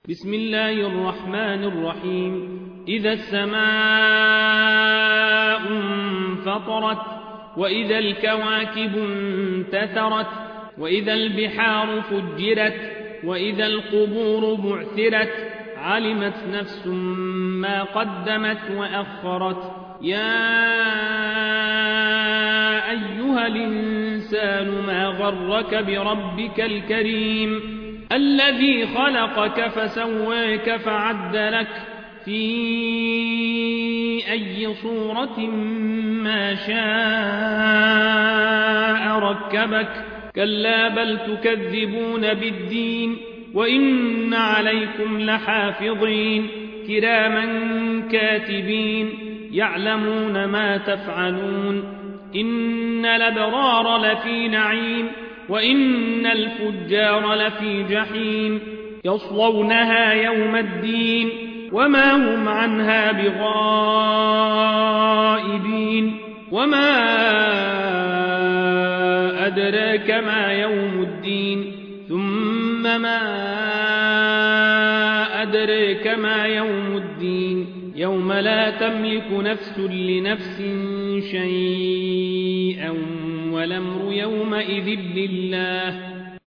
بسم الله الرحمن الرحيم. إذا السماء انفطرت وإذا الكواكب انتثرت وإذا البحار فجرت وإذا القبور بعثرت علمت نفس ما قدمت وأخرت. يا أيها الإنسان ما غرك بربك الكريم الذي خلقك فسواك فعدلك في أي صورة ما شاء ركبك. كلا بل تكذبون بالدين وإن عليكم لحافظين كراما كاتبين يعلمون ما تفعلون. إن الأبرار لفي نعيم وإن الفجار لفي جحيم يصلونها يوم الدين وما هم عنها بغائبين. وما أدراك ما يوم الدين ثم ما أدراك ما يوم الدين يوم لا تملك نفس لنفس شيئا والأمر يومئذ لله.